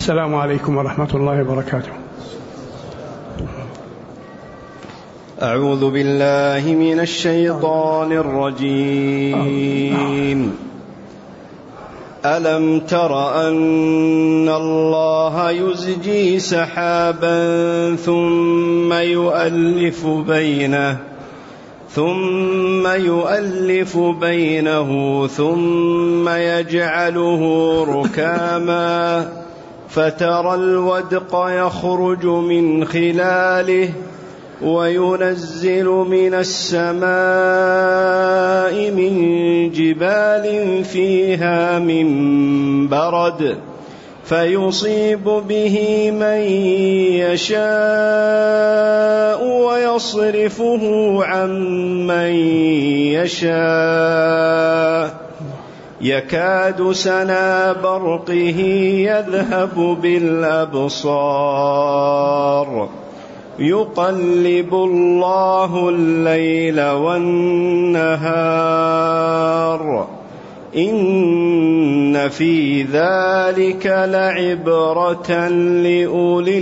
السلام عليكم ورحمة الله وبركاته. أعوذ بالله من الشيطان الرجيم. ألم تر أن الله يزجي سحابا ثم يؤلف بينه ثم يجعله ركاما فترى الودق يخرج من خلاله وينزل من السماء من جبال فيها من برد فيصيب به من يشاء ويصرفه عن من يشاء يكاد سنا برقه يذهب بالأبصار يقلب الله الليل والنهار إن في ذلك لعبرة لأولي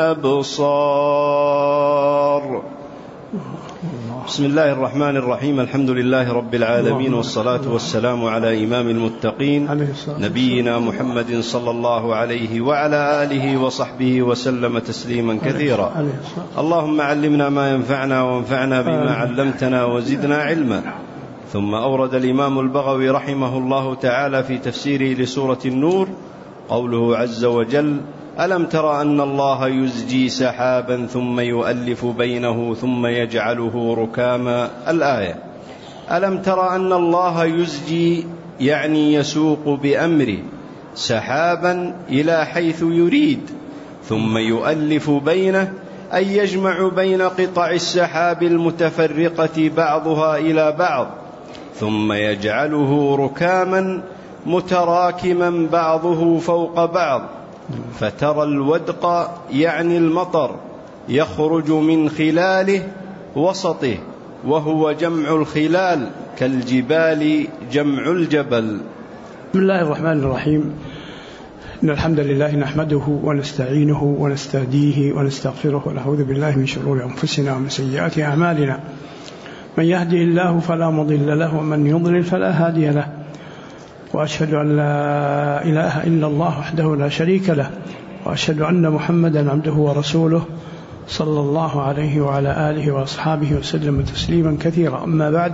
الأبصار. بسم الله الرحمن الرحيم. الحمد لله رب العالمين، والصلاة والسلام على إمام المتقين نبينا محمد صلى الله عليه وعلى آله وصحبه وسلم تسليما كثيرا. اللهم علمنا ما ينفعنا وانفعنا بما علمتنا وزدنا علما. ثم أورد الإمام البغوي رحمه الله تعالى في تفسيره لسورة النور قوله عز وجل: ألم تر أن الله يزجي سحابا ثم يؤلف بينه ثم يجعله ركاما. الآية: ألم تر أن الله يزجي يعني يسوق بأمره سحابا إلى حيث يريد، ثم يؤلف بينه أي يجمع بين قطع السحاب المتفرقة بعضها إلى بعض، ثم يجعله ركاما متراكما بعضه فوق بعض، فترى الودق يعني المطر يخرج من خلاله وسطه، وهو جمع الخلال كالجبال جمع الجبل. بسم الله الرحمن الرحيم. إن الحمد لله نحمده ونستعينه ونستهديه ونستغفره ونعوذ بالله من شرور أنفسنا ومن سيئات أعمالنا. من يهده الله فلا مضل له ومن يضلل فلا هادي له، وأشهد أن لا إله إلا الله وحده لا شريك له، وأشهد أن محمدا عبده ورسوله صلى الله عليه وعلى آله وأصحابه وسلم تسليما كثيرا. أما بعد،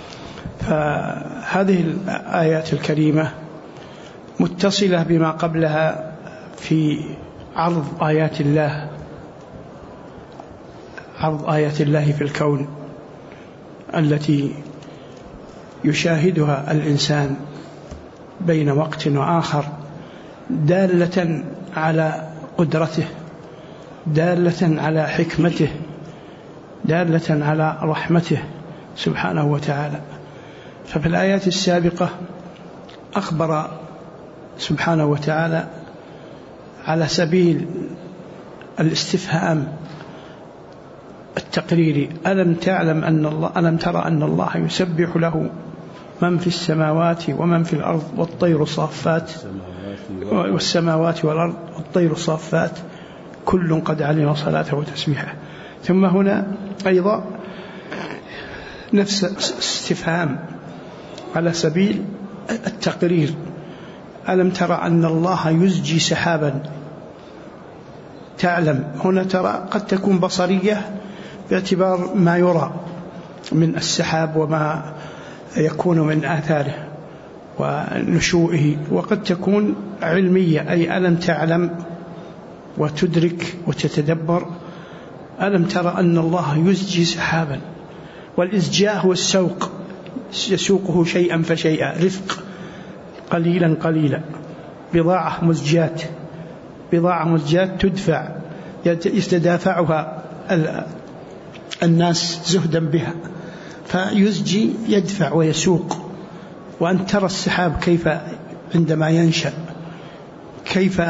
فهذه الآيات الكريمة متصلة بما قبلها في عرض آيات الله في الكون التي يشاهدها الإنسان بين وقت وآخر، دالة على قدرته، دالة على حكمته، دالة على رحمته سبحانه وتعالى. ففي الآيات السابقة أخبر سبحانه وتعالى على سبيل الاستفهام التقريري: ألم ترى أن الله يسبح له من في السماوات ومن في الأرض والطير صافات، والسماوات والأرض والطير صافات كل قد علم صلاته وتسبيحه. ثم هنا أيضا نفس استفهام على سبيل التقرير: ألم ترى أن الله يزجي سحابا. تعلم هنا ترى قد تكون بصرية باعتبار ما يرى من السحاب وما يكون من آثاره ونشوئه، وقد تكون علمية، أي ألم تعلم وتدرك وتتدبر. ألم ترى أن الله يزجي سحابا، والإزجاء هو السوق، يسوقه شيئا فشيئا، رفق، قليلا قليلا. بضاعة مزجات تدفع، يتدافعها الناس زهدا بها، فيزجي يدفع ويسوق. وأن ترى السحاب كيف عندما ينشأ كيف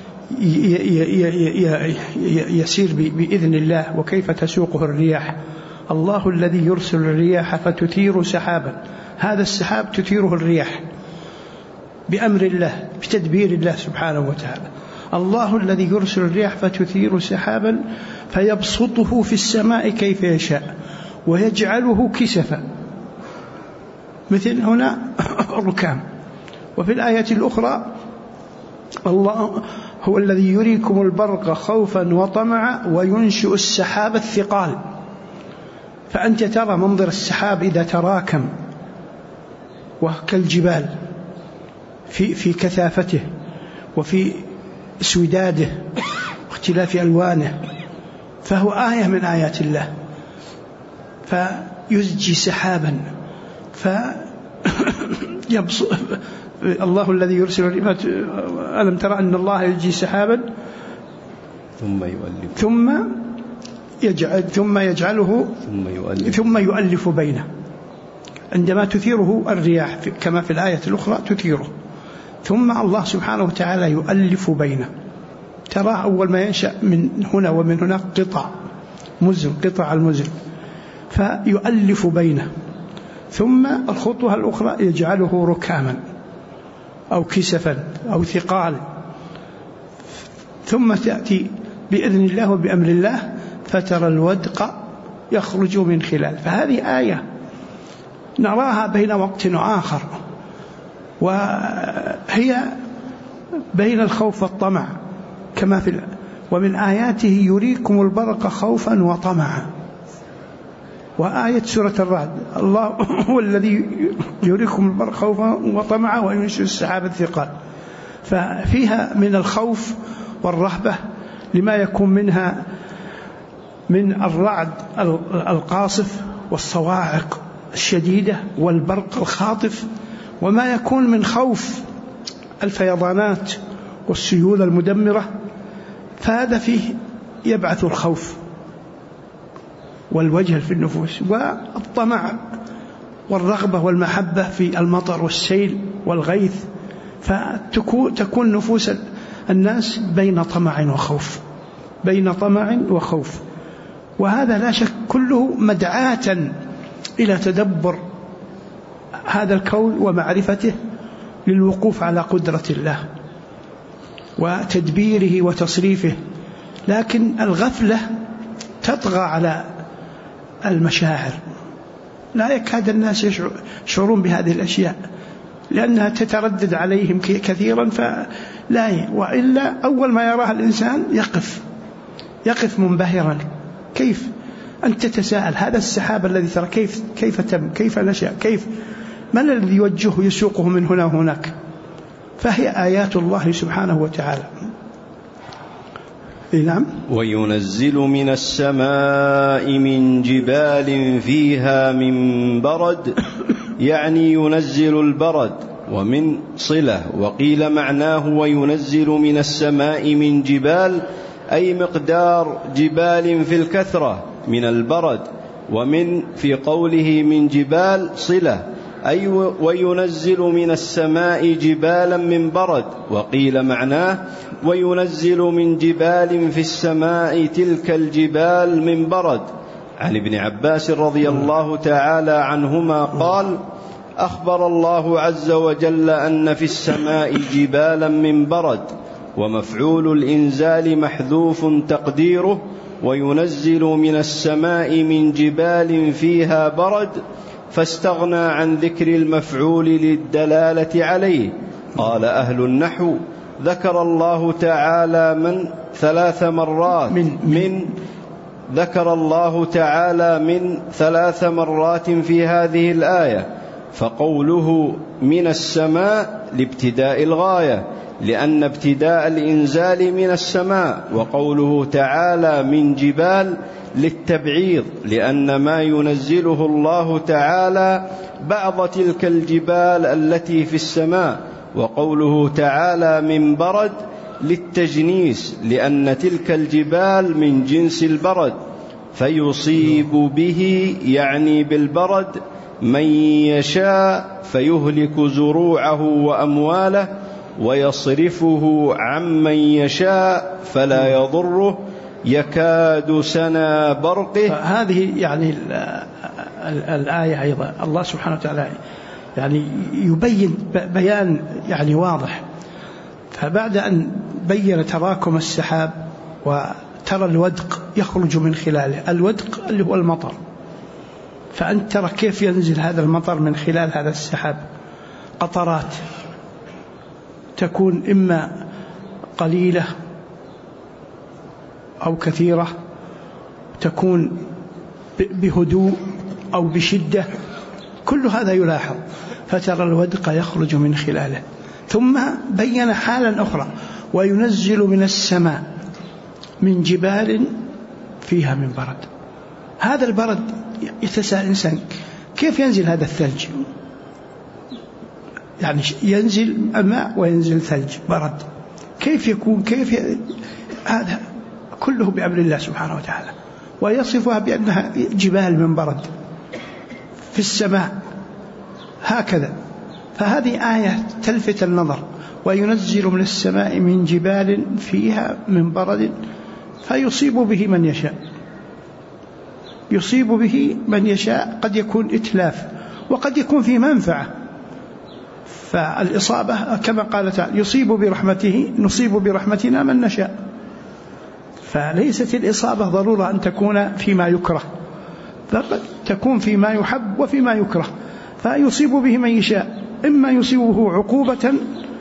يسير بإذن الله، وكيف تسوقه الرياح. الله الذي يرسل الرياح فتثير سحابا، هذا السحاب تثيره الرياح بأمر الله، بتدبير الله سبحانه وتعالى. الله الذي يرسل الرياح فتثير سحابا فيبسطه في السماء كيف يشاء ويجعله كسفا، مثل هنا ركام. وفي الآية الأخرى الله هو الذي يريكم البرق خوفا وطمعا وينشئ السحاب الثقال. فأنت ترى منظر السحاب إذا تراكم وكالجبال في كثافته وفي سوداده واختلاف ألوانه، فهو آية من آيات الله. فيزجي سحابا الله الذي يرسل الرياح، ألم ترى أن الله يجي سحابا ثم يؤلف بينه. عندما تثيره الرياح كما في الآية الأخرى تثيره، ثم الله سبحانه وتعالى يؤلف بينه. ترى أول ما ينشأ من هنا ومن هناك قطع المزن فيؤلف بينه، ثم الخطوة الأخرى يجعله ركاما أو كسفا أو ثقال، ثم تأتي بإذن الله وبأمر الله فترى الودق يخرج من خلال. فهذه آية نراها بين وقت وآخر، وهي بين الخوف والطمع كما في ومن آياته يريكم البرق خوفا وطمعا. وآية سورة الرعد الله هو الذي يريكم البرق خوفا وطمعا وينشئ السحاب الثقال. ففيها من الخوف والرهبة لما يكون منها من الرعد القاصف والصواعق الشديدة والبرق الخاطف، وما يكون من خوف الفيضانات والسيول المدمرة، فهذا فيه يبعث الخوف والوجل في النفوس، والطمع والرغبة والمحبة في المطر والسيل والغيث. فتكون نفوس الناس بين طمع وخوف، وهذا لا شك كله مدعاة إلى تدبر هذا الكون ومعرفته للوقوف على قدرة الله وتدبيره وتصريفه. لكن الغفلة تطغى على المشاعر، لا يكاد الناس يشعرون بهذه الأشياء لأنها تتردد عليهم كثيرا، وإلا أول ما يراها الإنسان يقف منبهرا. كيف أنت تتساءل هذا السحاب الذي ترى كيف تم، كيف نشأ، من الذي يوجهه يسوقه من هنا وهناك؟ فهي آيات الله سبحانه وتعالى. نعم. وينزل من السماء من جبال فيها من برد، يعني ينزل البرد، ومن صلة. وقيل معناه وينزل من السماء من جبال أي مقدار جبال في الكثرة من البرد، ومن في قوله من جبال صلة أي وينزل من السماء جبالا من برد. وقيل معناه وينزل من جبال في السماء تلك الجبال من برد. عن ابن عباس رضي الله تعالى عنهما قال: أخبر الله عز وجل أن في السماء جبالا من برد، ومفعول الإنزال محذوف تقديره وينزل من السماء من جبال فيها برد، فاستغنى عن ذكر المفعول للدلالة عليه. قال أهل النحو: ذكر الله تعالى من 3 مرات ذكر الله تعالى من 3 مرات في هذه الآية، فقوله من السماء لابتداء الغاية لأن ابتداء الإنزال من السماء، وقوله تعالى من جبال للتبعيض لأن ما ينزله الله تعالى بعض تلك الجبال التي في السماء، وقوله تعالى من برد للتجنيس لأن تلك الجبال من جنس البرد، فيصيب به يعني بالبرد من يشاء فيهلك زروعه وأمواله، ويصرفه عمن يشاء فلا يضره يكاد سنا برقه. هذه يعني الآية أيضا الله سبحانه وتعالى يعني يبين بيان يعني واضح. فبعد أن بين تراكم السحاب وترى الودق يخرج من خلاله. الودق اللي هو المطر، فأنت ترى كيف ينزل هذا المطر من خلال هذا السحاب. قطرات تكون إما قليلة أو كثيرة، تكون بهدوء أو بشدة، كل هذا يلاحظ، فترى الودق يخرج من خلاله. ثم بين حالا أخرى: وينزل من السماء من جبال فيها من برد. هذا البرد يتساءل الإنسان كيف ينزل هذا الثلج؟ يعني ينزل الماء وينزل ثلج برد، كيف يكون؟ هذا كله بأمر الله سبحانه وتعالى، ويصفها بأنها جبال من برد في السماء هكذا. فهذه آية تلفت النظر: وينزل من السماء من جبال فيها من برد فيصيب به من يشاء. يصيب به من يشاء، قد يكون إتلاف وقد يكون فيه منفعة. فالإصابة كما قال تعالى: يصيب برحمته نصيب برحمتنا من نشاء. فليست الإصابة ضرورة أن تكون فيما يكره، فقد تكون فيما يحب وفيما يكره. فيصيب به من يشاء، إما يصيبه عقوبة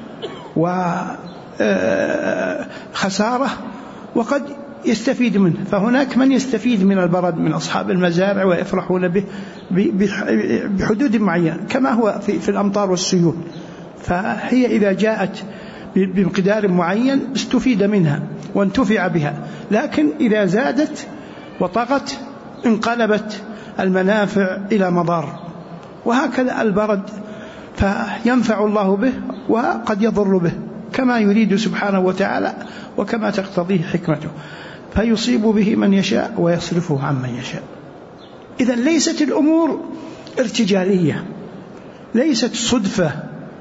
وخسارة وقد يستفيد منه. فهناك من يستفيد من البرد من أصحاب المزارع ويفرحون به بحدود معينة، كما هو في الأمطار والسيول. فهي إذا جاءت بمقدار معين استفيد منها وانتفع بها، لكن إذا زادت وطغت انقلبت المنافع إلى مضار. وهكذا البرد، فينفع الله به وقد يضر به كما يريد سبحانه وتعالى وكما تقتضيه حكمته. فيصيب به من يشاء ويصرفه عن من يشاء. إذن ليست الأمور ارتجالية، ليست صدفة،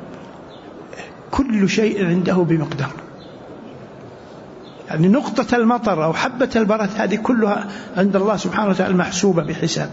كل شيء عنده بمقدار. يعني نقطة المطر أو حبة البرد هذه كلها عند الله سبحانه وتعالى محسوبة بحساب.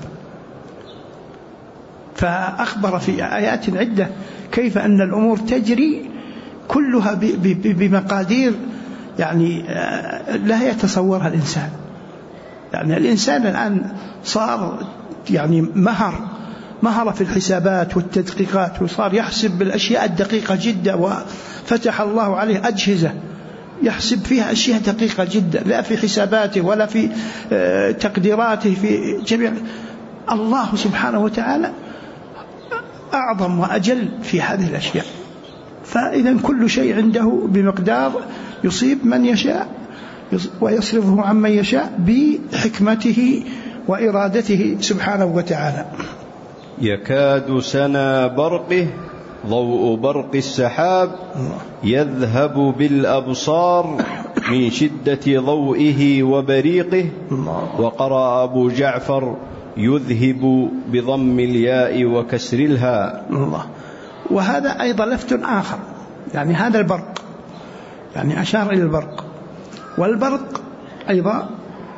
فأخبر في آيات عدة كيف أن الأمور تجري كلها بمقادير يعني لا يتصورها الإنسان. يعني الإنسان الآن صار يعني مهر في الحسابات والتدقيقات، وصار يحسب بالأشياء الدقيقة جدا، وفتح الله عليه أجهزة يحسب فيها أشياء دقيقة جدا، لا في حساباته ولا في تقديراته في جميع. الله سبحانه وتعالى أعظم وأجل في هذه الأشياء. فإذا كل شيء عنده بمقدار، يصيب من يشاء ويصرفه عن من يشاء بحكمته وإرادته سبحانه وتعالى. يكاد سنا برقه ضوء برق السحاب يذهب بالأبصار من شدة ضوئه وبريقه. وقرأ أبو جعفر: يذهب بضم الياء وكسر الهاء. الله. وهذا أيضا لفت آخر، يعني هذا البرق، يعني أشار إلى البرق، والبرق أيضا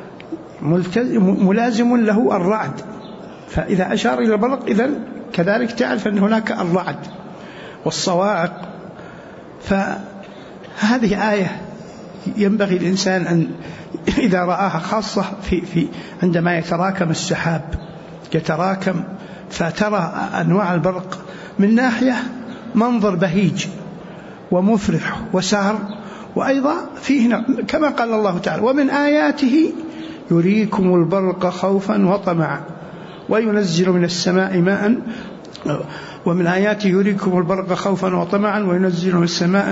ملازم له الرعد. فإذا أشار إلى البرق إذن كذلك تعرف أن هناك الرعد والصواعق. فهذه آية ينبغي الإنسان أن إذا رآها، خاصة في عندما يتراكم السحاب، يتراكم فترى أنواع البرق من ناحية منظر بهيج ومفرح وسار، وأيضا فيه كما قال الله تعالى: ومن آياته يريكم البرق خوفا وطمعا وينزل من السماء ماء. ومن آياته يريكم البرق خوفا وطمعا وينزل من السماء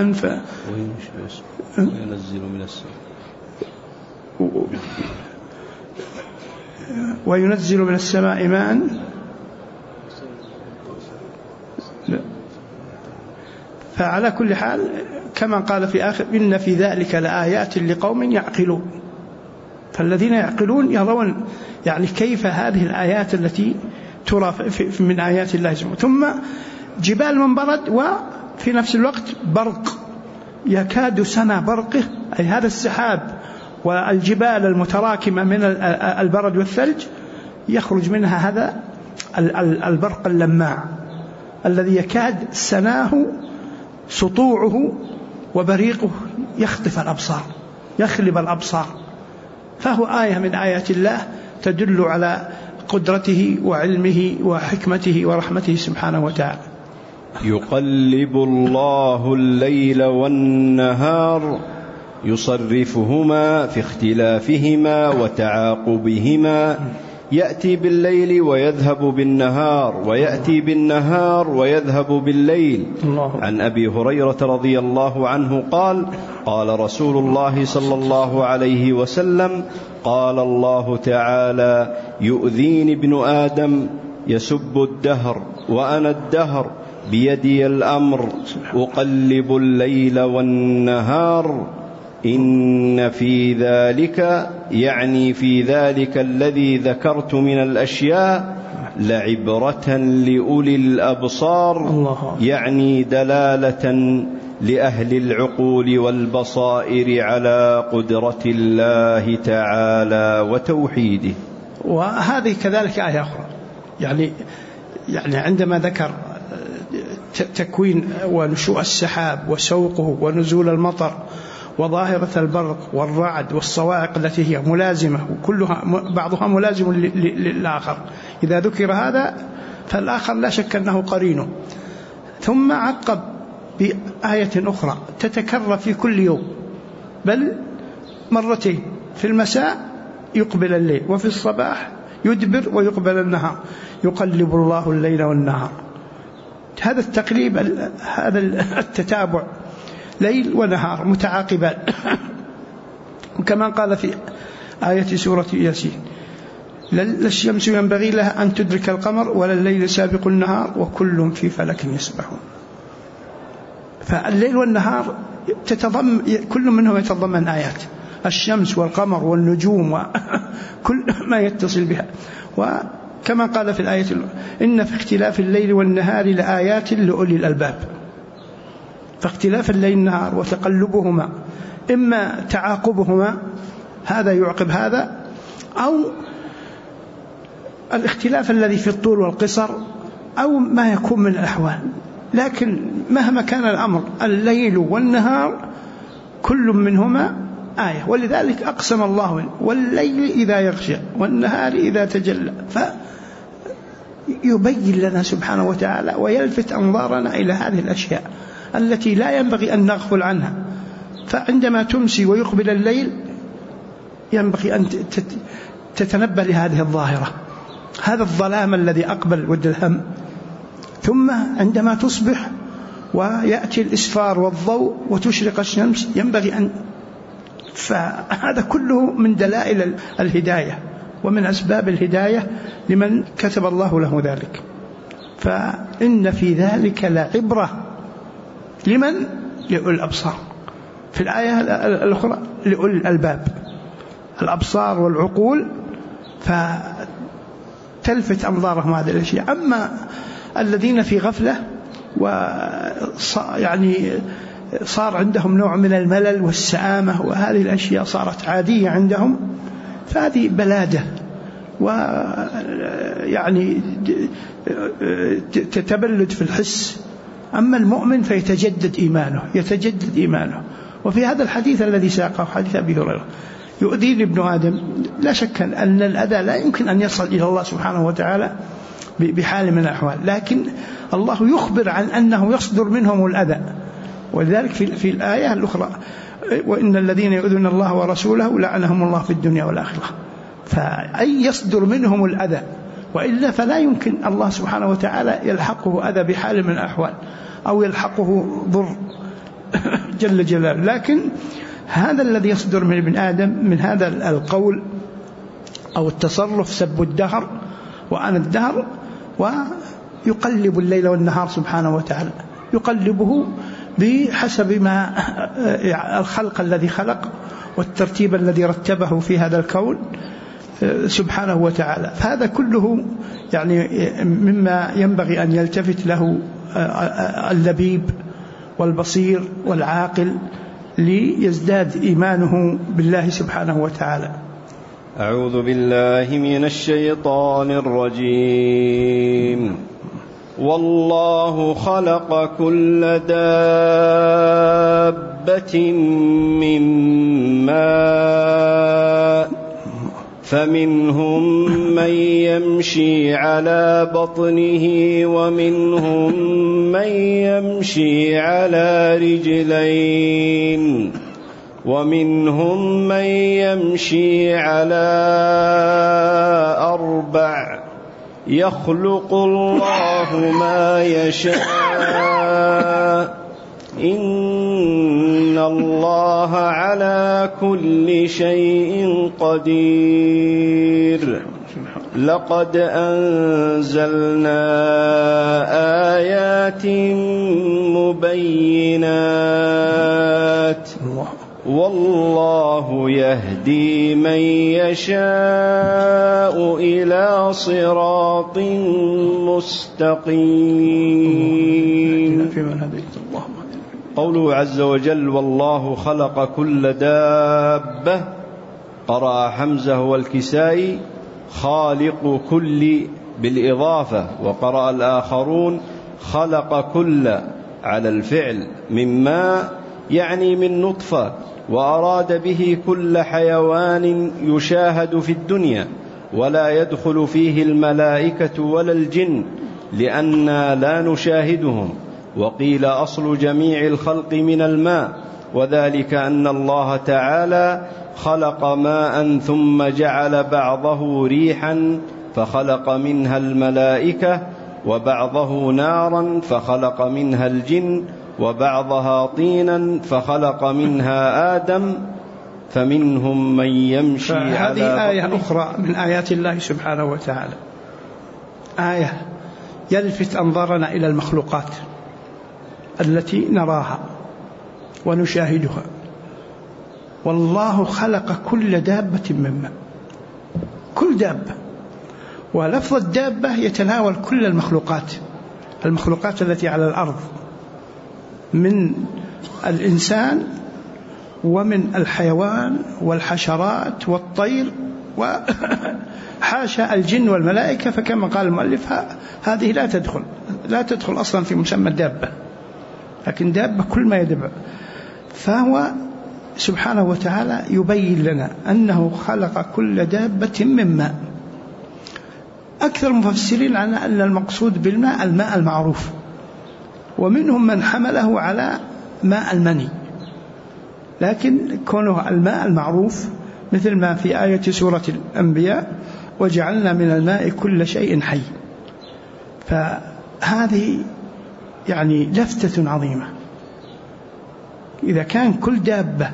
وينزل من السماء ماء. فعلى كل حال كما قال في آخر: إن في ذلك لآيات لقوم يعقلون. فالذين يعقلون يرون يعني كيف هذه الآيات التي ترى من آيات الله سبحانه. ثم جبال من برد، وفي نفس الوقت برق، يكاد سنا برقه، أي هذا السحاب والجبال المتراكمة من البرد والثلج يخرج منها هذا البرق اللماع الذي يكاد سناه سطوعه وبريقه يخطف الأبصار، يخلب الأبصار، فهو آية من آيات الله تدل على قدرته وعلمه وحكمته ورحمته سبحانه وتعالى. يقلب الله الليل والنهار يصرفهما في اختلافهما وتعاقبهما، يأتي بالليل ويذهب بالنهار، ويأتي بالنهار ويذهب بالليل. عن أبي هريرة رضي الله عنه قال: قال رسول الله صلى الله عليه وسلم: قال الله تعالى: يؤذيني ابن آدم يسب الدهر وأنا الدهر بيدي الأمر أقلب الليل والنهار، إن في ذلك، يعني في ذلك الذي ذكرت من الأشياء، لعبرة لأولي الأبصار، يعني دلالة لأهل العقول والبصائر على قدرة الله تعالى وتوحيده. وهذه كذلك آية أخرى، يعني عندما ذكر تكوين ونشوء السحاب وسوقه ونزول المطر وظاهرة البرق والرعد والصواعق التي هي ملازمة، وكلها بعضها ملازم للآخر، إذا ذكر هذا فالآخر لا شك أنه قرينه. ثم عقب بآية أخرى تتكرر في كل يوم، بل مرتين، في المساء يقبل الليل، وفي الصباح يدبر ويقبل النهار، يقلب الله الليل والنهار. هذا التقليب، هذا التتابع، ليل ونهار متعاقبان. وكما قال في آية سورة ياسين: لا الشمس ينبغي لها أن تدرك القمر ولا الليل سابق النهار وكل في فلك يسبحون. فالليل والنهار كل منهم يتضمن آيات، الشمس والقمر والنجوم وكل ما يتصل بها. وكما قال في الآية: إن في اختلاف الليل والنهار لآيات لأولي الألباب. فاختلاف الليل والنهار وتقلبهما، إما تعاقبهما، هذا يعقب هذا، أو الاختلاف الذي في الطول والقصر، أو ما يكون من الأحوال. لكن مهما كان الأمر، الليل والنهار كل منهما آية. ولذلك أقسم الله: والليل إذا يغشى والنهار إذا تجلى. فيبين لنا سبحانه وتعالى ويلفت أنظارنا إلى هذه الأشياء التي لا ينبغي أن نغفل عنها. فعندما تمسي ويقبل الليل ينبغي أن تتنبه لهذه الظاهرة، هذا الظلام الذي أقبل والهم. ثم عندما تصبح ويأتي الإسفار والضوء وتشرق الشمس ينبغي أن، فهذا كله من دلائل الهداية ومن أسباب الهداية لمن كتب الله له ذلك. فإن في ذلك لعبرة لمن؟ لأولي الأبصار. في الآية الأخرى لأولي الألباب، الأبصار والعقول، فتلفت أنظارهم هذه الأشياء. أما الذين في غفلة يعني صار عندهم نوع من الملل والسآمة، وهذه الأشياء صارت عادية عندهم، فهذه بلادة، ويعني تتبلد في الحس. أما المؤمن فيتجدد إيمانه. وفي هذا الحديث الذي ساقه حديث أبي هريرة: يؤذيني ابن آدم، لا شك أن الأذى لا يمكن أن يصل إلى الله سبحانه وتعالى بحال من الأحوال، لكن الله يخبر عن أنه يصدر منهم الأذى. ولذلك في الآية الأخرى: وإن الذين يؤذون الله ورسوله لعنهم الله في الدنيا والآخرة. فأي يصدر منهم الأذى، وإلا فلا يمكن الله سبحانه وتعالى يلحقه أذى بحال من الأحوال، أو يلحقه ضر جل جلاله. لكن هذا الذي يصدر من ابن آدم من هذا القول أو التصرف، سب الدهر وأنا الدهر، ويقلب الليل والنهار سبحانه وتعالى، يقلبه بحسب ما الخلق الذي خلق والترتيب الذي رتبه في هذا الكون سبحانه وتعالى. فهذا كله يعني مما ينبغي أن يلتفت له اللبيب والبصير والعاقل ليزداد إيمانه بالله سبحانه وتعالى. أعوذ بالله من الشيطان الرجيم. والله خلق كل دابة دابة من ماء فمنهم من يمشي على بطنه ومنهم من يمشي على رجلين ومنهم من يمشي على 4 يخلق الله ما يشاء إن الله على كل شيء قدير لقد أنزلنا آيات مبينات والله يهدي من يشاء إلى صراط مستقيم. قوله عز وجل والله خلق كل دابة، قرأ حمزة والكسائي خالق كل بالإضافة، وقرأ الآخرون خلق كل على الفعل مما يعني من نطفة، وأراد به كل حيوان يشاهد في الدنيا ولا يدخل فيه الملائكة ولا الجن لأننا لا نشاهدهم. وقيل أصل جميع الخلق من الماء، وذلك أن الله تعالى خلق ماء ثم جعل بعضه ريحا فخلق منها الملائكة، وبعضه نارا فخلق منها الجن، وبعضها طينا فخلق منها آدم، فمنهم من يمشي على هذه آية أخرى من آيات الله سبحانه وتعالى، آية يلفت أنظارنا إلى المخلوقات التي نراها ونشاهدها. والله خلق كل دابة من ماء، كل دابة، ولفظ الدابة يتناول كل المخلوقات التي على الأرض من الإنسان ومن الحيوان والحشرات والطير، وحاشا الجن والملائكة، فكما قال المؤلف هذه لا تدخل أصلا في مسمى الدابة، لكن دابة كل ما يدب. فهو سبحانه وتعالى يبين لنا أنه خلق كل دابة من ماء. أكثر المفسرين عن أن المقصود بالماء الماء المعروف، ومنهم من حمله على ماء المني، لكن كونه الماء المعروف مثل ما في آية سورة الأنبياء وجعلنا من الماء كل شيء حي. فهذه يعني لفتة عظيمة. إذا كان كل دابة،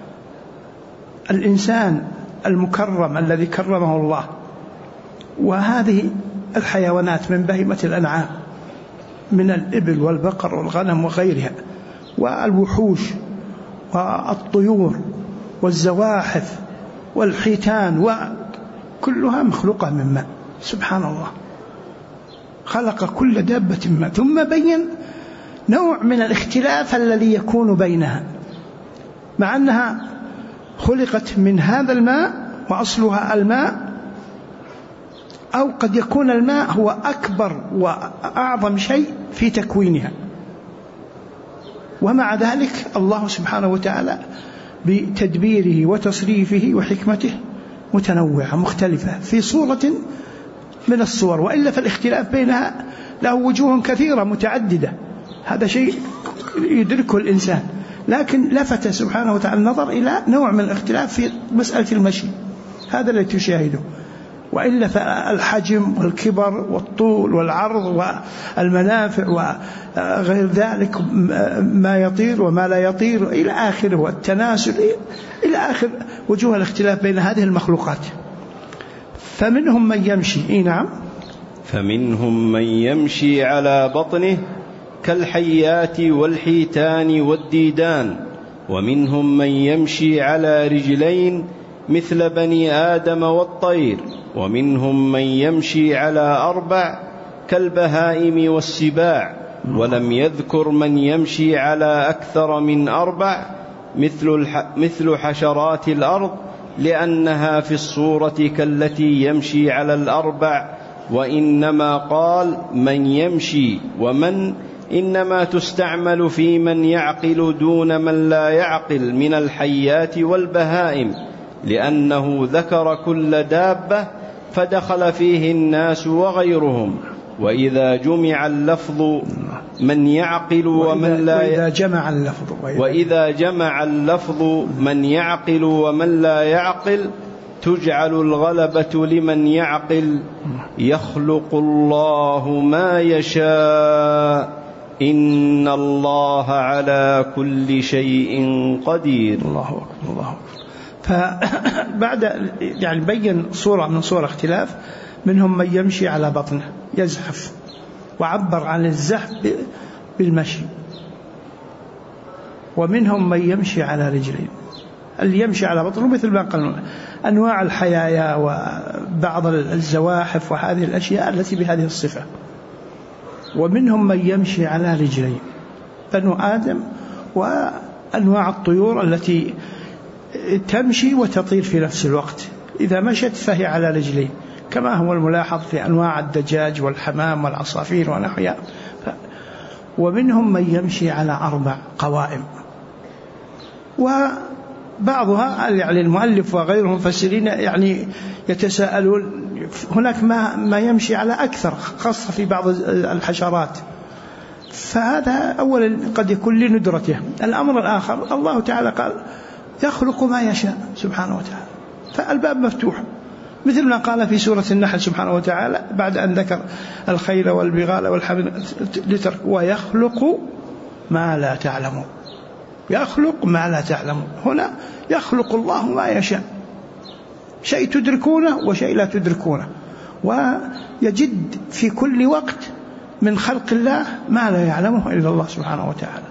الإنسان المكرم الذي كرمه الله، وهذه الحيوانات من بهيمة الأنعام من الإبل والبقر والغنم وغيرها، والوحوش والطيور والزواحف والحيتان، وكلها مخلوقة من ماء. سبحان الله، خلق كل دابة من ماء، ثم بين نوع من الاختلاف الذي يكون بينها، مع أنها خلقت من هذا الماء وأصلها الماء، أو قد يكون الماء هو أكبر وأعظم شيء في تكوينها، ومع ذلك الله سبحانه وتعالى بتدبيره وتصريفه وحكمته متنوعة مختلفة في صورة من الصور، وإلا فالاختلاف بينها له وجوه كثيرة متعددة، هذا شيء يدركه الإنسان، لكن لفت سبحانه وتعالى النظر إلى نوع من الاختلاف في مسألة المشي، هذا الذي تشاهده. وإلا فالحجم والكبر والطول والعرض والمنافع وغير ذلك، ما يطير وما لا يطير إلى آخره، والتناسل إلى آخر وجوه الاختلاف بين هذه المخلوقات. فمنهم من يمشي، نعم، فمنهم من يمشي على بطنه كالحيات والحيتان والديدان، ومنهم من يمشي على رجلين مثل بني آدم والطير، ومنهم من يمشي على 4 كالبهائم والسباع، ولم يذكر من يمشي على أكثر من 4 مثل حشرات الأرض، لأنها في الصورة كالتي يمشي على 4، وإنما قال من يمشي، ومن إنما تستعمل في من يعقل دون من لا يعقل من الحيات والبهائم، لأنه ذكر كل دابة فدخل فيه الناس وغيرهم. وإذا جمع اللفظ من يعقل ومن لا وإذا جمع اللفظ من يعقل ومن لا يعقل تجعل الغلبة لمن يعقل. يخلق الله ما يشاء إن الله على كل شيء قدير. الله أكبر الله أكبر. فبعد يعني بين صورة من صور اختلاف، منهم من يمشي على بطنه يزحف، وعبر عن الزحف بالمشي، ومنهم من يمشي على رجلين. اللي يمشي على بطنه مثل ما قلنا أنواع الحيايا وبعض الزواحف وهذه الأشياء التي بهذه الصفة. ومنهم من يمشي على رجلين، بنو آدم وأنواع الطيور التي تمشي وتطير في نفس الوقت، إذا مشت فهي على رجلين، كما هو الملاحظ في أنواع الدجاج والحمام والعصافير ونحوها. ومنهم من يمشي على 4 قوائم. وبعضها يعني المؤلف وغيرهم مفسرين يعني يتساءلون، هناك ما يمشي على أكثر، خاصة في بعض الحشرات، فهذا أولا قد يكون لندرته. الأمر الآخر الله تعالى قال يخلق ما يشاء سبحانه وتعالى، فالباب مفتوح، مثل ما قال في سورة النحل سبحانه وتعالى بعد أن ذكر الخيل والبغال والحمل ويخلق ما لا تعلمون. يخلق ما لا تعلمون، هنا يخلق الله ما يشاء، شيء تدركونه وشيء لا تدركونه، ويجد في كل وقت من خلق الله ما لا يعلمه إلا الله سبحانه وتعالى.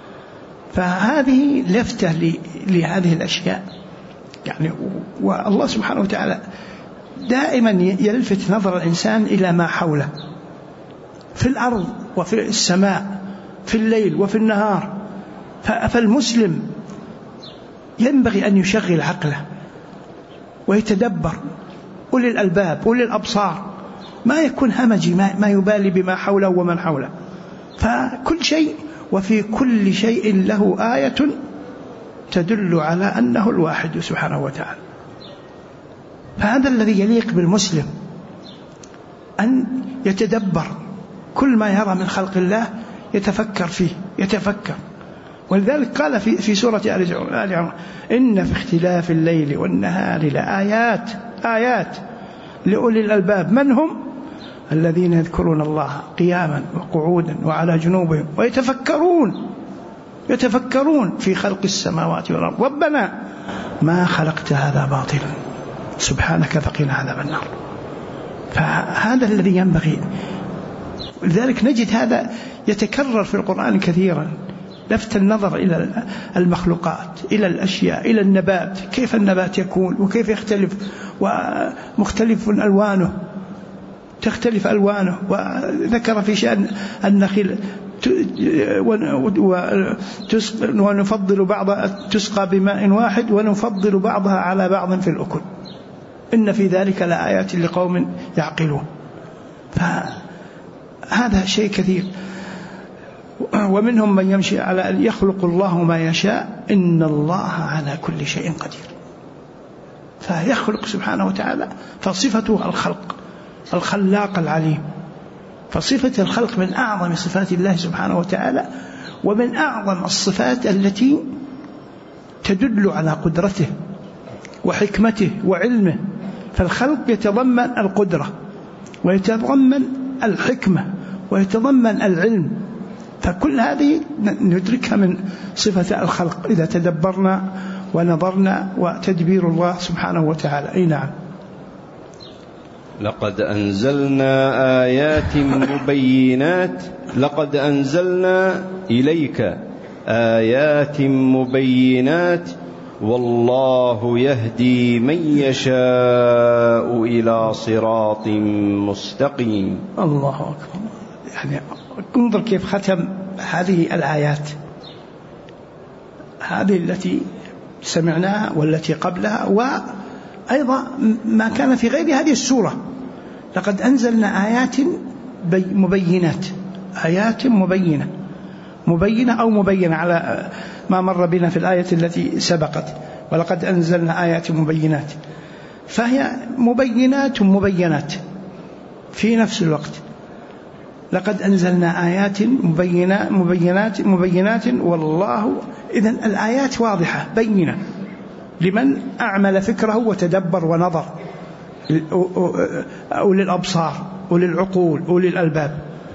فهذه لفتة لهذه الأشياء يعني. والله سبحانه وتعالى دائما يلفت نظر الإنسان إلى ما حوله في الأرض وفي السماء، في الليل وفي النهار. فالمسلم ينبغي أن يشغل عقله ويتدبر، أولي الألباب أولي الأبصار، ما يكون همجي، ما يبالي بما حوله ومن حوله. فكل شيء وفي كل شيء له آية تدل على أنه الواحد سبحانه وتعالى. فهذا الذي يليق بالمسلم، أن يتدبر كل ما يرى من خلق الله، يتفكر فيه، يتفكر. ولذلك قال في سورة آل عمران إن في اختلاف الليل والنهار لآيات لأولي الألباب. من هم؟ الذين يذكرون الله قياما وقعودا وعلى جنوبهم يتفكرون في خلق السماوات والأرض ربنا ما خلقت هذا باطلا سبحانك فقنا عذاب النار. فهذا الذي ينبغي. لذلك نجد هذا يتكرر في القرآن كثيرا، لفت النظر إلى المخلوقات، إلى الأشياء، إلى النبات، كيف النبات يكون وكيف يختلف، ومختلف ألوانه، تختلف ألوانه. وذكر في شأن النخيل ونفضل بعض تسقى بماء واحد ونفضل بعضها على بعض في الأكل إن في ذلك لآيات لقوم يعقلون. فهذا شيء كثير. ومنهم من يمشي على يخلق الله ما يشاء إن الله على كل شيء قدير. فيخلق سبحانه وتعالى، فصفته الخلق، الخلاق العليم. فصفة الخلق من أعظم صفات الله سبحانه وتعالى، ومن أعظم الصفات التي تدل على قدرته وحكمته وعلمه. فالخلق يتضمن القدرة ويتضمن الحكمة ويتضمن العلم، فكل هذه ندركها من صفة الخلق إذا تدبرنا ونظرنا وتدبير الله سبحانه وتعالى. أي نعم. لقد أنزلنا آيات مبينات، لقد أنزلنا إليك آيات مبينات والله يهدي من يشاء إلى صراط مستقيم. الله أكبر. يعني انظر كيف ختم هذه الآيات، هذه التي سمعناها والتي قبلها، وأيضا ما كان في غير هذه السورة. لقد أنزلنا آيات مبينات، آيات مبينة أو مبينة على ما مر بنا في الآية التي سبقت، ولقد أنزلنا آيات مبينات، فهي مبينات في نفس الوقت. لقد أنزلنا آيات مبينات والله، إذن الآيات واضحة بينة لمن أعمل فكره وتدبر ونظر، أولي الأبصار، أولي العقول، أولي الألباب.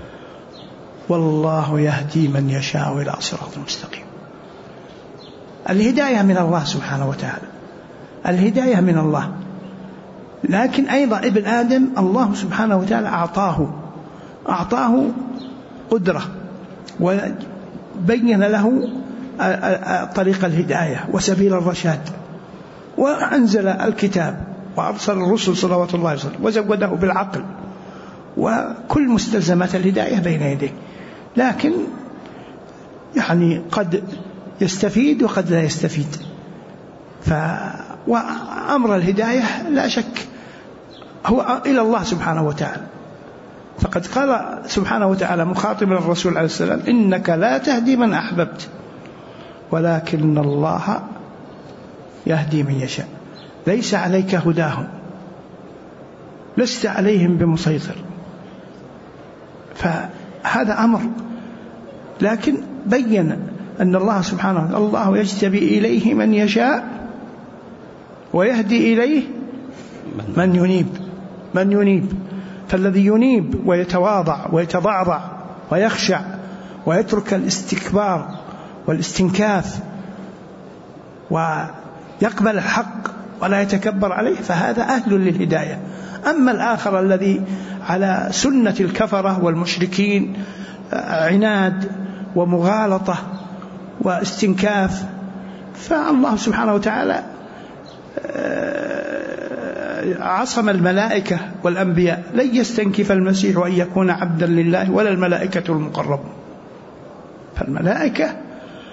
والله يهدي من يشاء إلى صراط مستقيم. الهداية من الله سبحانه وتعالى، الهداية من الله. لكن أيضا ابن آدم الله سبحانه وتعالى أعطاه قدرة وبين له طريق الهداية وسبيل الرشاد، وأنزل الكتاب وأرسل الرسل صلوات الله عليه وسلم وزوده بالعقل وكل مستلزمات الهداية بين يديه. لكن يعني قد يستفيد وقد لا يستفيد. وأمر الهداية لا شك هو إلى الله سبحانه وتعالى، فقد قال سبحانه وتعالى مخاطبا الرسول عليه السلام: إنك لا تهدي من أحببت ولكن الله يهدي من يشاء، ليس عليك هداهم، لست عليهم بمسيطر. فهذا أمر، لكن بين أن الله سبحانه وتعالى الله يجتبي إليه من يشاء ويهدي إليه من ينيب. فالذي ينيب ويتواضع ويتضعضع ويخشع ويترك الاستكبار والاستنكاف ويقبل الحق ولا يتكبر عليه، فهذا أهل للهداية. أما الآخر الذي على سنة الكفرة والمشركين عناد ومغالطة واستنكاف، فالله سبحانه وتعالى عصم الملائكة والأنبياء. لن يستنكف المسيح أن يكون عبدا لله ولا الملائكة المقربون. فالملائكة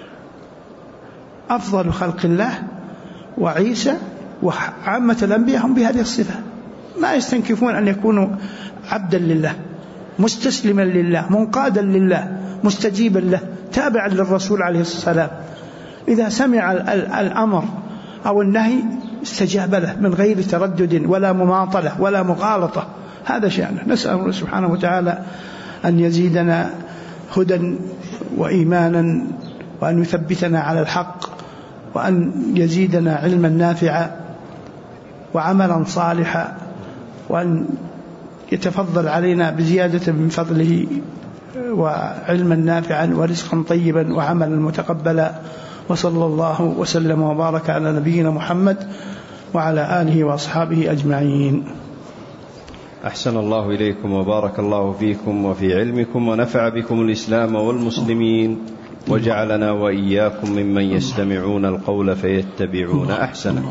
أفضل خلق الله، وعيسى وعامة الأنبياء هم بهذه الصفة، ما يستنكفون أن يكونوا عبدا لله، مستسلما لله، منقادا لله، مستجيبا له، تابعا للرسول عليه السلام. إذا سمع الأمر أو النهي استجاب له من غير تردد ولا مماطلة ولا مغالطة. هذا شأنه. نسأل الله سبحانه وتعالى أن يزيدنا هدى وإيمانا، وأن يثبتنا على الحق، وأن يزيدنا علما نافعا وعملا صالحا، وأن يتفضل علينا بزيادة من فضله وعلما نافعا ورزقا طيبا وعملا متقبلا. وصلى الله وسلم وبارك على نبينا محمد وعلى آله وأصحابه أجمعين. أحسن الله إليكم وبارك الله فيكم وفي علمكم، ونفع بكم الإسلام والمسلمين، وجعلنا وإياكم ممن يستمعون القول فيتبعون أحسنه.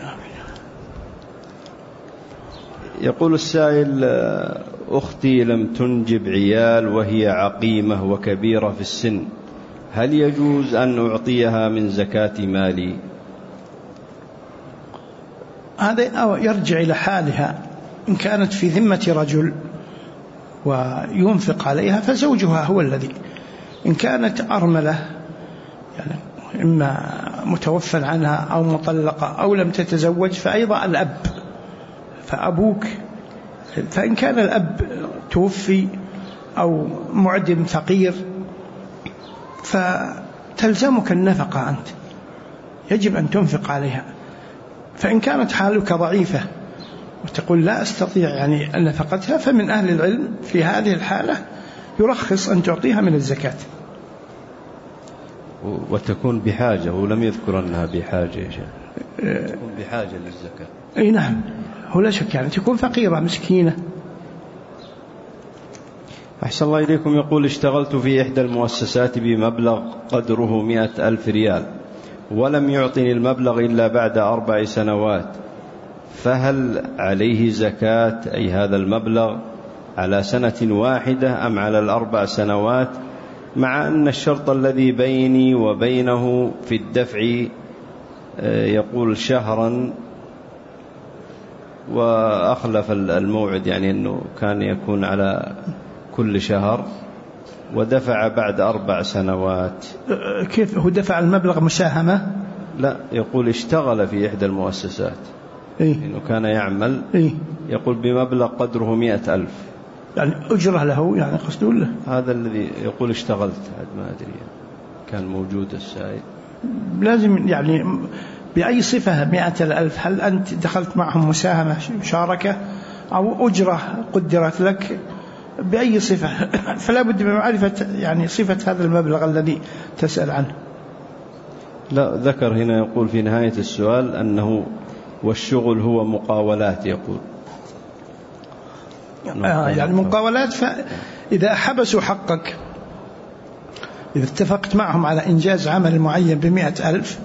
يقول السائل: أختي لم تنجب عيال وهي عقيمة وكبيرة في السن، هل يجوز أن أعطيها من زكاة مالي؟ هذا يرجع إلى حالها. إن كانت في ذمة رجل وينفق عليها فزوجها هو الذي. إن كانت أرملة يعني إما متوفى عنها أو مطلقة أو لم تتزوج فأيضا الأب، فأبوك. فإن كان الأب توفي أو معدم فقير فتلزمك النفقة أنت، يجب أن تنفق عليها. فإن كانت حالك ضعيفة وتقول لا أستطيع يعني أن نفقتها، فمن أهل العلم في هذه الحالة يرخص أن تعطيها من الزكاة. وتكون بحاجة، ولم يذكر أنها بحاجة يا شيخ. تكون بحاجة للزكاة. أي نعم، هو لا شك يعني تكون فقيرة مسكينة. أحسن الله إليكم. يقول: اشتغلت في إحدى المؤسسات بمبلغ قدره 100,000 ريال، ولم يعطني المبلغ إلا بعد 4 سنوات، فهل عليه زكاة أي هذا المبلغ على سنة واحدة أم على 4 سنوات، مع أن الشرط الذي بيني وبينه في الدفع يقول شهرا، وأخلف الموعد، يعني أنه كان يكون على كل شهر، ودفع بعد 4 سنوات. كيف هو دفع المبلغ مساهمة؟ لا، يقول اشتغل في إحدى المؤسسات، إنه كان يعمل، يقول بمبلغ قدره 100,000، يعني أجرة له، يعني قصده له هذا الذي يقول اشتغلت، ما أدري كان موجود السائل. لازم يعني بأي صفة 100,000؟ هل أنت دخلت معهم مساهمة مشاركة أو أجرة قدرت لك؟ بأي صفة؟ فلا بد من معرفة يعني صفة هذا المبلغ الذي تسأل عنه. لا، ذكر هنا يقول في نهاية السؤال أنه والشغل هو مقاولات، يقول يعني مقاولات. فإذا حبسوا حقك، إذا اتفقت معهم على إنجاز عمل معين ب100,000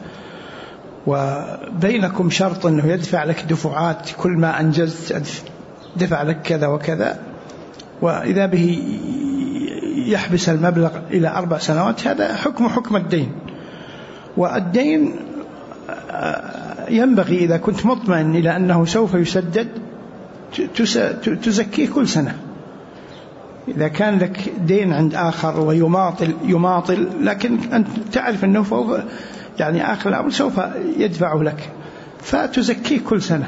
وبينكم شرط أنه يدفع لك دفعات، كل ما أنجزت دفع لك كذا وكذا، وإذا به يحبس المبلغ إلى 4 سنوات، هذا حكم الدين. والدين ينبغي إذا كنت مطمئن إلى أنه سوف يسدد تزكيه كل سنة. إذا كان لك دين عند آخر ويماطل لكن أنت تعرف أنه فوق يعني آخر الأمر سوف يدفعه لك، فتزكيه كل سنة.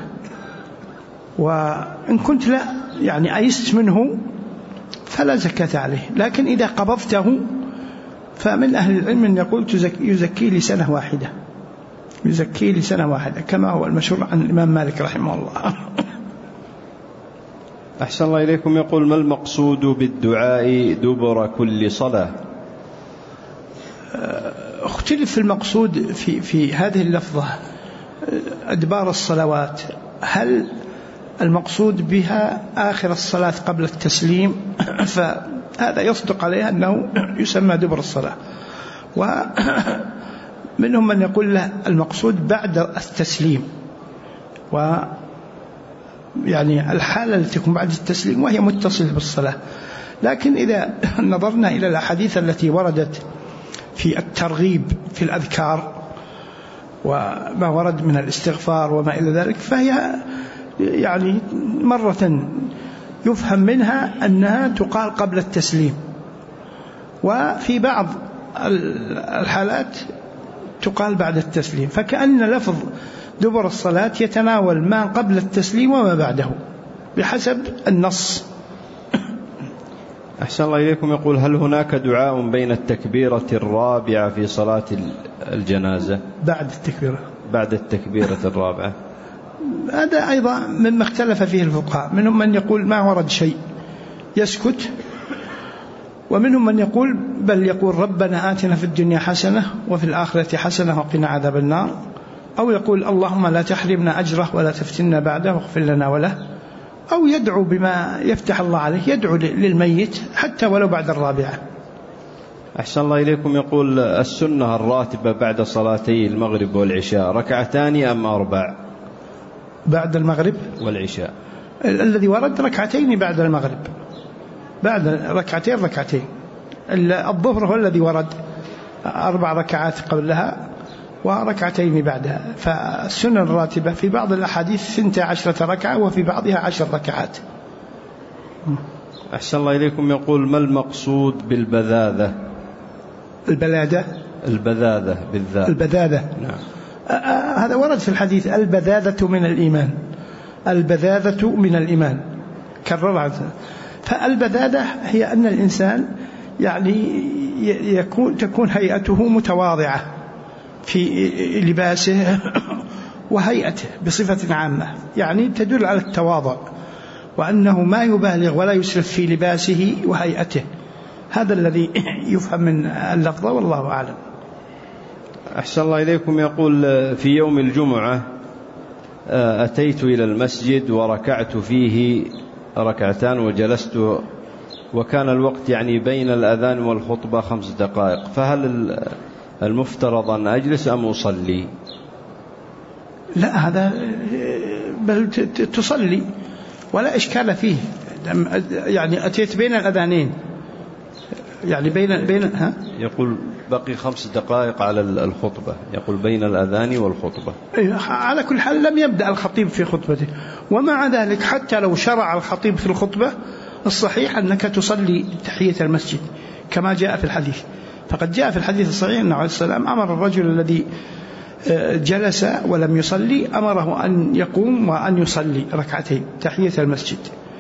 وإن كنت لا يعني أيست منه فلا زكاة عليه. لكن إذا قبضته فمن أهل العلم من يقول يزكيه لسنة واحدة، يزكيه لسنة واحدة، كما هو المشهور عن الإمام مالك رحمه الله. أحسن الله إليكم. يقول ما المقصود بالدعاء دبر كل صلاة؟ اختلف في المقصود في هذه اللفظة أدبار الصلوات. هل المقصود بها آخر الصلاة قبل التسليم؟ فهذا يصدق عليه أنه يسمى دبر الصلاة. ومنهم من يقول له المقصود بعد التسليم، يعني الحالة التي تكون بعد التسليم وهي متصلة بالصلاة. لكن إذا نظرنا إلى الأحاديث التي وردت في الترغيب في الأذكار وما ورد من الاستغفار وما إلى ذلك، فهي يعني مرة يفهم منها أنها تقال قبل التسليم، وفي بعض الحالات تقال بعد التسليم. فكأن لفظ دبر الصلاة يتناول ما قبل التسليم وما بعده بحسب النص. أحسن الله إليكم. يقول هل هناك دعاء بين التكبيرة الرابعة في صلاة الجنازة؟ بعد التكبيرة الرابعة. هذا أيضا مما اختلف فيه الفقهاء. منهم من يقول ما ورد شيء يسكت، ومنهم من يقول بل يقول ربنا آتنا في الدنيا حسنة وفي الآخرة حسنة وقنا عذاب النار، أو يقول اللهم لا تحرمنا أجره ولا تفتنا بعده واغفر لنا وله، أو يدعو بما يفتح الله عليه، يدعو للميت حتى ولو بعد الرابعة. أحسن الله إليكم. يقول السنة الراتبة بعد صلاتي المغرب والعشاء 2 أم 4؟ بعد المغرب والعشاء الذي ورد 2 بعد المغرب، بعد ركعتين. الظهر هو الذي ورد 4 ركعات قبلها و2 بعدها. فالسنة الراتبة في بعض الأحاديث 12 ركعة وفي بعضها 10 ركعات. أحسن الله إليكم. يقول ما المقصود بالبذاذة؟ البذاذة بالذات. البذاذة نعم. هذا ورد في الحديث البذاذة من الإيمان، البذاذة من الإيمان، كررها. فالبذاذة هي أن الإنسان يعني تكون هيئته متواضعة في لباسه وهيئته بصفة عامة، يعني تدل على التواضع، وأنه ما يبالغ ولا يسرف في لباسه وهيئته. هذا الذي يفهم من اللفظة، والله أعلم. أحسن الله إليكم. يقول في يوم الجمعة أتيت إلى المسجد وركعت فيه 2 وجلست، وكان الوقت يعني بين الأذان والخطبة 5 دقائق، فهل المفترض أن أجلس أم أصلي؟ لا، هذا بل تصلي ولا إشكال فيه. يعني أتيت بين الأذانين، يعني بين يقول بقي 5 دقائق على الخطبة، يقول بين الأذان والخطبة. على كل حال لم يبدأ الخطيب في خطبته، ومع ذلك حتى لو شرع الخطيب في الخطبة الصحيح أنك تصلي تحية المسجد كما جاء في الحديث. فقد جاء في الحديث الصحيح أنه عليه السلام أمر الرجل الذي جلس ولم يصلي أمره أن يقوم وأن يصلي ركعتين تحية المسجد.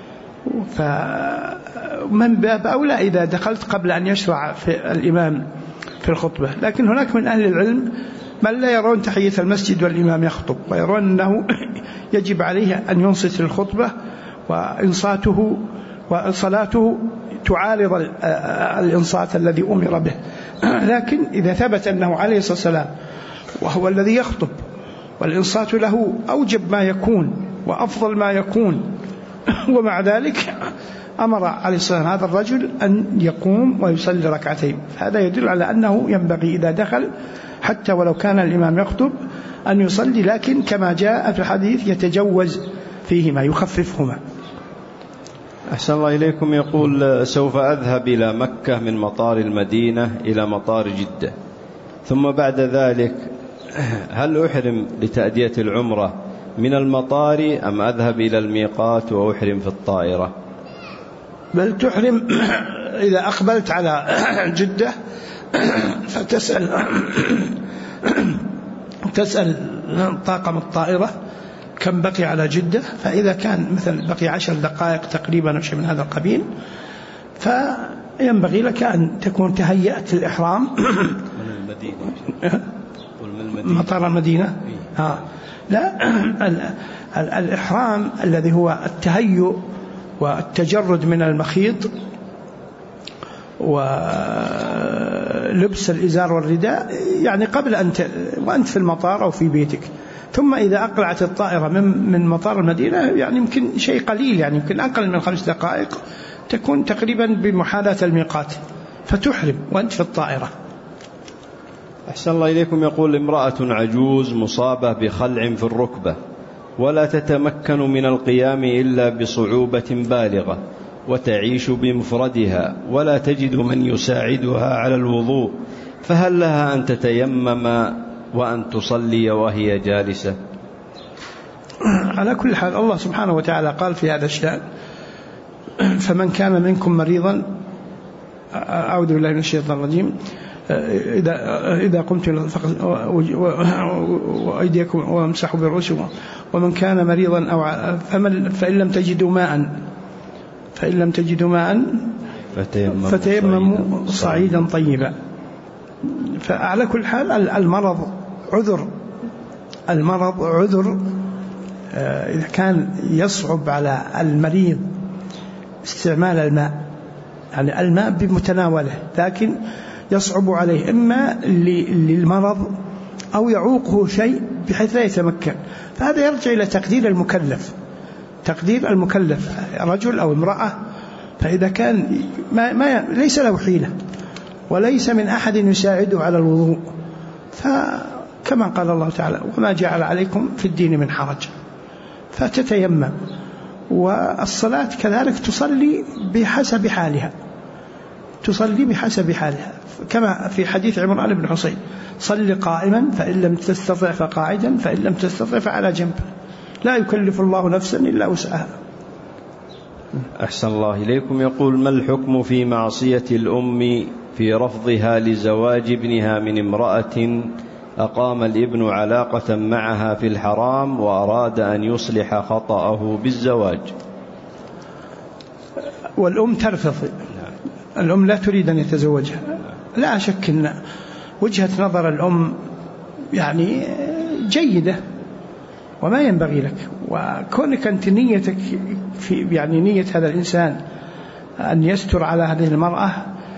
فمن باب أولى إذا دخلت قبل أن يشرع في الإمام في الخطبة. لكن هناك من أهل العلم من لا يرون تحية المسجد والإمام يخطب، ويرون أنه يجب عليه أن ينصت للخطبة، وإنصاته وصلاته تعارض الإنصات الذي أمر به. لكن إذا ثبت أنه عليه الصلاة والسلام وهو الذي يخطب والإنصات له أوجب ما يكون وأفضل ما يكون، ومع ذلك أمر عليه الصلاة والسلام هذا الرجل أن يقوم ويصلي ركعتين، هذا يدل على أنه ينبغي إذا دخل حتى ولو كان الإمام يخطب أن يصلي، لكن كما جاء في الحديث يتجوز فيهما يخففهما. أحسن الله إليكم. يقول: سوف أذهب إلى مكة من مطار المدينة إلى مطار جدة، ثم بعد ذلك هل أحرم لتأدية العمرة من المطار أم أذهب إلى الميقات وأحرم في الطائرة؟ بل تحرم إذا أقبلت على جدة تسأل طاقم الطائرة كم بقي على جدة، فإذا كان مثل بقي 10 دقائق تقريبا أو شيء من هذا القبيل، فينبغي لك أن تكون تهيأت الإحرام من المدينة مطار المدينة. لا، الإحرام الذي هو التهيؤ والتجرد من المخيط ولبس الإزار والرداء، يعني قبل وأنت في المطار أو في بيتك. ثم إذا أقلعت الطائرة من مطار المدينة، يعني يمكن شيء قليل، يعني يمكن أقل من 5 دقائق تكون تقريبا بمحاذاة الميقات، فتحرم وأنت في الطائرة. أحسن الله إليكم. يقول: امرأة عجوز مصابة بخلع في الركبة ولا تتمكن من القيام إلا بصعوبة بالغة، وتعيش بمفردها ولا تجد من يساعدها على الوضوء، فهل لها أن تتيمم وأن تصلي وهي جالسة؟ على كل حال الله سبحانه وتعالى قال في هذا الشأن: فمن كان منكم مريضا، أعوذ بالله من الشيطان الرجيم، إذا قمتم وأيديكم وامسحوا برؤوسكم، ومن كان مريضا فإن لم تجدوا ماء فتيمموا صعيدا طيبا. فعلى كل حال المرض عذر. إذا كان يصعب على المريض استعمال الماء، يعني الماء بمتناوله، لكن يصعب عليه إما للمرض أو يعوقه شيء بحيث لا يتمكن، فهذا يرجع إلى تقدير المكلف رجل أو امرأة. فإذا كان ليس له حيلة وليس من أحد يساعده على الوضوء، فكما قال الله تعالى: وما جعل عليكم في الدين من حرج، فتتيمم. والصلاة كذلك تصلي بحسب حالها، كما في حديث عمران بن حصين: صل قائما فإن لم تستطع فقاعدا فإن لم تستطع فعلى جنب، لا يكلف الله نفسا إلا وسعها. أحسن الله إليكم. يقول: ما الحكم في معصية الأم في رفضها لزواج ابنها من امرأة أقام الابن علاقة معها في الحرام وأراد أن يصلح خطأه بالزواج؟ والأم ترفض، الأم لا تريد أن يتزوجها. لا شك أن وجهة نظر الأم يعني جيدة وما ينبغي لك، وكونك أنت نيتك في يعني نية هذا الإنسان أن يستر على هذه المرأة،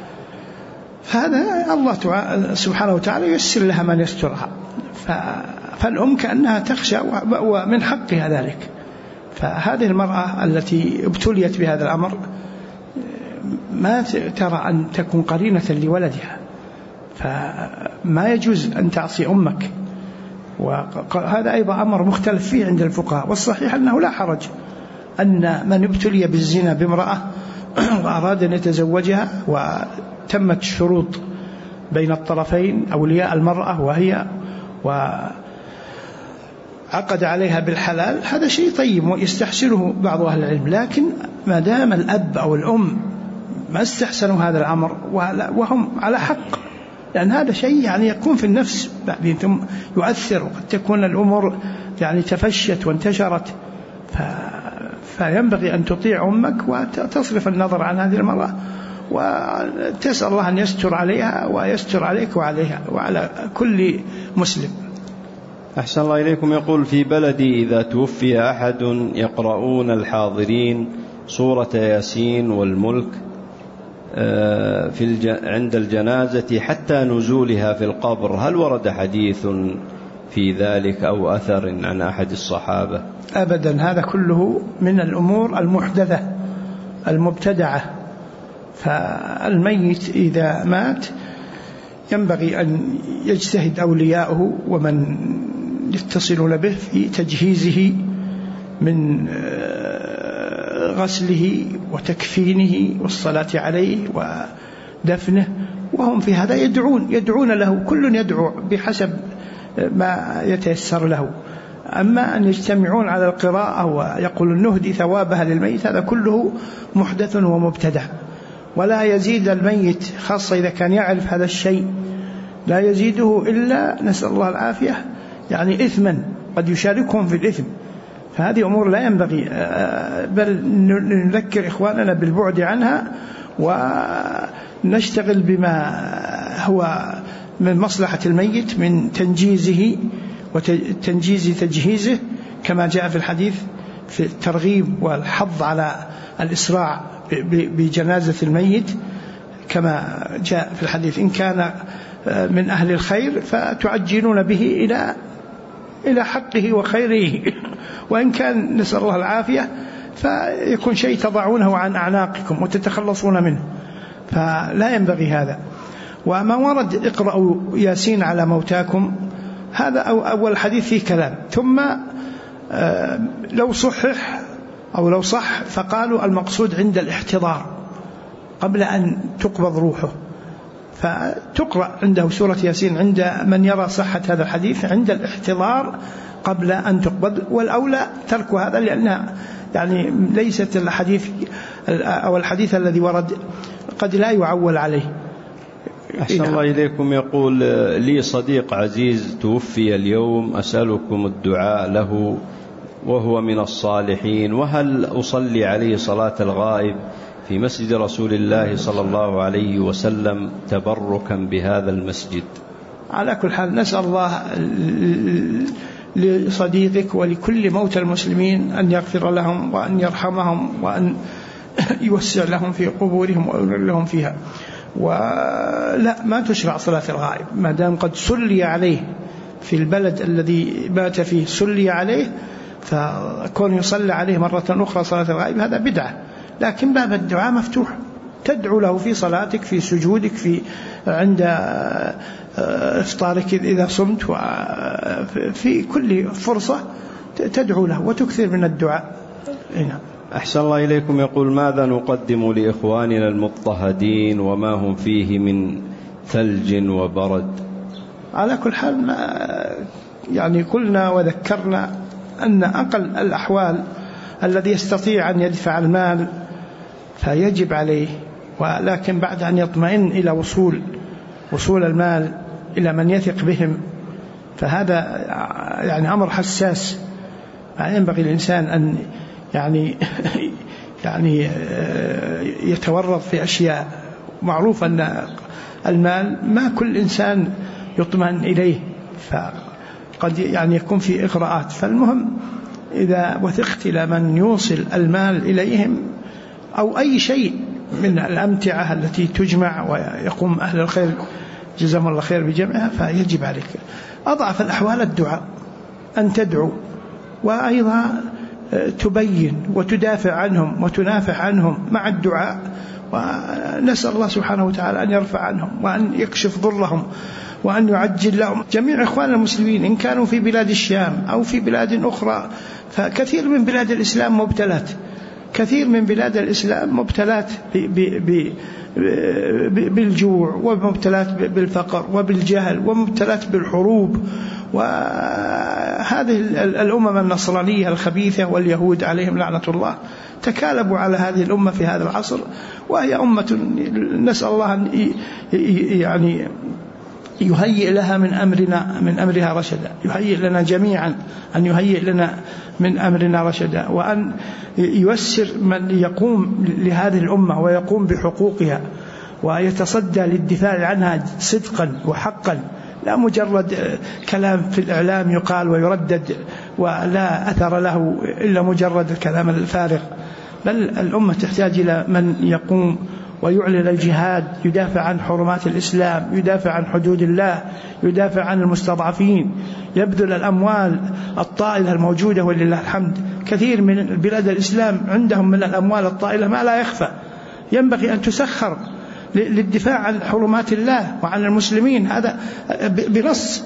هذا الله سبحانه وتعالى يسر لها من يسترها، فالأم كأنها تخشى ومن حقها ذلك. فهذه المرأة التي ابتليت بهذا الأمر ما ترى أن تكون قرينة لولدها، فما يجوز أن تعصي أمك، وهذا أيضا أمر مختلف فيه عند الفقهاء. والصحيح أنه لا حرج أن من ابتلي بالزنا بامرأة وأراد أن يتزوجها وتمت الشروط بين الطرفين، أولياء المرأة وهي عقد عليها بالحلال هذا شيء طيب ويستحسنه بعض أهل العلم، لكن ما دام الأب أو الأم ما استحسنوا هذا الأمر وهم على حق، لأن هذا شيء يعني يكون في النفس بعدين ثم يؤثر، وقد تكون الأمور يعني تفشت وانتشرت، فينبغي أن تطيع أمك وتصرف النظر عن هذه المرأة وتسأل الله أن يستر عليها ويستر عليك وعليها وعلى كل مسلم. أحسن الله إليكم. يقول: في بلدي إذا توفي أحد يقرؤون الحاضرين سورة ياسين والملك عند الجنازة حتى نزولها في القبر، هل ورد حديث في ذلك أو أثر عن أحد الصحابة؟ أبدا، هذا كله من الأمور المحدثة المبتدعة. فالميت إذا مات ينبغي أن يجتهد أولياؤه ومن يتصلون به في تجهيزه من غسله وتكفينه والصلاة عليه ودفنه، وهم في هذا يدعون له، كل يدعو بحسب ما يتيسر له. أما أن يجتمعون على القراءة ويقولون نهدي ثوابها للميت، هذا كله محدث ومبتدع، ولا يزيد الميت خاصة إذا كان يعرف هذا الشيء لا يزيده إلا نسأل الله العافية يعني إثما، قد يشاركهم في الإثم. فهذه أمور لا ينبغي، بل نذكر إخواننا بالبعد عنها ونشتغل بما هو من مصلحة الميت من تنجيزه وتنجيز تجهيزه، كما جاء في الحديث في الترغيب والحظ على الإسراع بجنازة الميت، كما جاء في الحديث: إن كان من أهل الخير فتعجلون به إلى حقه وخيره، وإن كان نسأل الله العافية فيكون شيء تضعونه عن أعناقكم وتتخلصون منه، فلا ينبغي هذا. وما ورد اقرأوا ياسين على موتاكم، هذا أول حديث فيه كلام، ثم لو صحح أو لو صح فقالوا المقصود عند الاحتضار قبل أن تقبض روحه، فتقرأ عنده سورة ياسين عند من يرى صحة هذا الحديث عند الاحتضار قبل أن تقبض، والأولى ترك هذا لأنها يعني ليست الحديث أو الحديث الذي ورد قد لا يعول عليه. أحسن الله إليكم. يقول: لي صديق عزيز توفي اليوم، أسألكم الدعاء له وهو من الصالحين، وهل أصلي عليه صلاة الغائب في مسجد رسول الله صلى الله عليه وسلم تبركا بهذا المسجد؟ على كل حال نسأل الله لصديقك ولكل موتى المسلمين أن يغفر لهم وأن يرحمهم وأن يوسع لهم في قبورهم وينور لهم فيها. ولا ما تشرع صلاة الغائب ما دام قد صلي عليه في البلد الذي مات فيه، صلي عليه، فكون يصلى عليه مرة أخرى صلاة الغائب هذا بدعة. لكن باب الدعاء مفتوح، تدعو له في صلاتك، في سجودك، في عند إفطارك إذا صمت، وفي كل فرصة تدعو له وتكثر من الدعاء. هنا. أحسن الله إليكم. يقول: ماذا نقدم لإخواننا المضطهدين وما هم فيه من ثلج وبرد؟ على كل حال ما يعني قلنا وذكرنا أن أقل الأحوال الذي يستطيع أن يدفع المال فيجب عليه، ولكن بعد أن يطمئن إلى وصول المال إلى من يثق بهم، فهذا يعني أمر حساس. ينبغي الإنسان أن يعني يتورط في أشياء. معروف أن المال ما كل إنسان يطمئن إليه، فقد يعني يكون في إغراءات. فالمهم إذا وثقت إلى من يوصل المال إليهم أو أي شيء من الأمتعة التي تجمع ويقوم أهل الخير جزاهم الله خير بجمعها، فيجب عليك. أضعف الأحوال الدعاء، أن تدعو، وأيضا تبين وتدافع عنهم وتنافع عنهم مع الدعاء، ونسأل الله سبحانه وتعالى أن يرفع عنهم وأن يكشف ضرهم وأن يعجل لهم. جميع إخواننا المسلمين إن كانوا في بلاد الشام أو في بلاد أخرى، فكثير من بلاد الإسلام مبتلات، كثير من بلاد الإسلام مبتلات بالجوع، ومبتلات بالفقر وبالجهل، ومبتلات بالحروب وهذه الأمم النصرانية الخبيثة واليهود عليهم لعنة الله تكالبوا على هذه الأمة في هذا العصر، وهي أمة نسأل الله أن يعني يهيئ لها من أمرها رشدا، يهيئ لنا جميعا أن يهيئ لنا من أمرنا رشدا، وأن ييسر من يقوم لهذه الأمة ويقوم بحقوقها ويتصدى للدفاع عنها صدقا وحقا، لا مجرد كلام في الإعلام يقال ويردد ولا أثر له إلا مجرد الكلام الفارغ. بل الأمة تحتاج إلى من يقوم ويعلن الجهاد، يدافع عن حرمات الإسلام، يدافع عن حدود الله، يدافع عن المستضعفين، يبذل الأموال الطائلة الموجودة ولله الحمد. كثير من بلاد الإسلام عندهم من الأموال الطائلة ما لا يخفى، ينبغي أن تسخر للدفاع عن حرمات الله وعن المسلمين. هذا بنص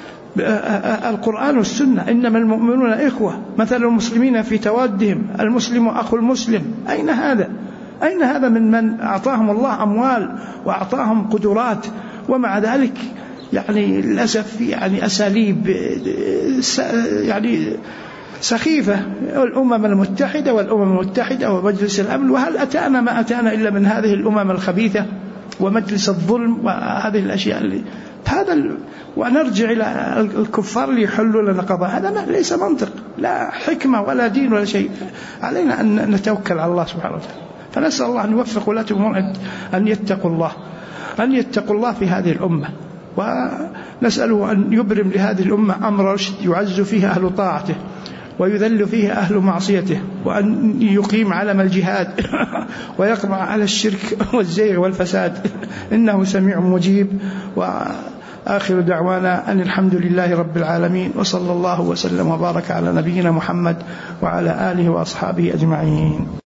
القرآن والسنة، إنما المؤمنون إخوة مثل المسلمين في توادهم، المسلم أخو المسلم. أين هذا؟ أين هذا من أعطاهم الله أموال وأعطاهم قدرات، ومع ذلك يعني للأسف يعني أساليب يعني سخيفة. الأمم المتحدة ومجلس الأمن، وهل أتانا ما أتانا إلا من هذه الأمم الخبيثة ومجلس الظلم وهذه الأشياء اللي هذا ونرجع إلى الكفار اللي يحلوا لنا قضاء. هذا ليس منطق، لا حكمة ولا دين ولا شيء. علينا أن نتوكل على الله سبحانه وتعالى. فنسأل الله أن يوفق ولاة الأمور أن يتقوا الله في هذه الأمة، ونسأله أن يبرم لهذه الأمة أمر رشد يعز فيه أهل طاعته ويذل فيه أهل معصيته، وأن يقيم علم الجهاد ويقمع على الشرك والزيغ والفساد، إنه سميع مجيب. وآخر دعوانا أن الحمد لله رب العالمين، وصلى الله وسلم وبارك على نبينا محمد وعلى آله وأصحابه أجمعين.